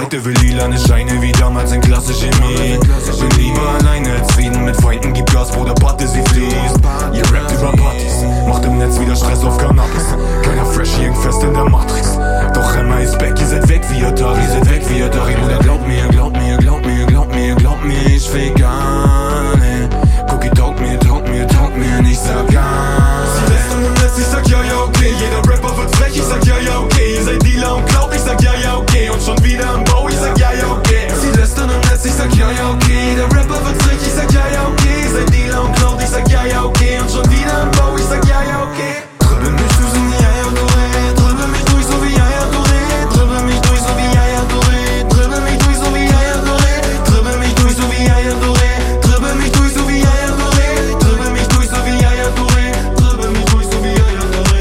Heute will lilane Scheine wie damals in Klasse Chemie. Bin lieber alleine als Frieden mit Freunden. Gib Gas, Bruder, Party, sie fließt. Ihr rappt über Partys, macht im Netz wieder Stress auf Cannabis. Keiner fresh, hier fest in der Matrix. Doch Emma ist back, ihr seid weg wie Atari, seid weg wie Atari. Bruder, glaub mir, glaub mir, glaub mir, glaub mir, glaub mir, ich vegan. Cookie taugt mir, taugt mir, taugt mir, ich sag ja. Sie lässt und im Netz, ich sag ja, ja, okay. Jeder Rapper wird frech, ich sag ja, ja, okay. Ihr seid Dealer und klaut, ich sag ja, ja, okay. Und schon wieder im Bau, ich sag ja, ja, okay. Sie lässt und im Netz, ich sag ja, ja, okay. Jeder Rapper wird frech, ich sag ja, ja, okay. Ihr seid Dealer und klaut, ich sag ja, ja, okay. Und schon wieder im Bau, ich sag ja, ja, okay. Dribbel mich durch so wie Yaya Touré. Dribbel mich durch so wie Yaya Touré. Dribbel mich durch so wie Yaya Touré. Dribbel mich durch so wie Yaya Touré. Dribbel mich durch so wie Yaya Touré. Dribbel mich durch so wie Yaya Touré. Dribbel mich durch so wie Yaya Touré. Dribbel mich durch so wie Yaya Touré.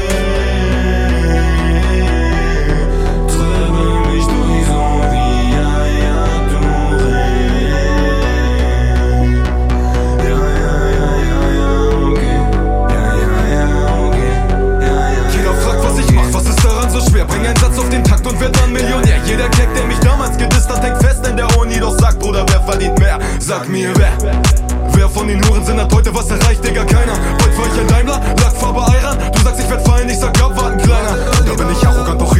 Dribbel mich durch so wie Yaya Touré. Ja, ja, ja, ja, ja, okay. Ja, ja, ja, okay. Ja, ja. Jeder fragt, was ich mach, was ist daran so schwer? Bring einen Satz auf den Takt und werd dann Millionär. Jeder Keck, der mich damals gedisst hat, hängt fest in der Uni. Doch sag, Bruder, wer verdient mehr? Sag mir, wer? Wer von den Hurensinn hat heute was erreicht, Digga? Keiner. Heute fahr ich ein Daimler, Lackfarbe Ayran. Du sagst, ich werd fallen, ich sag, ja, warten, Kleiner. Da bin ich arrogant, doch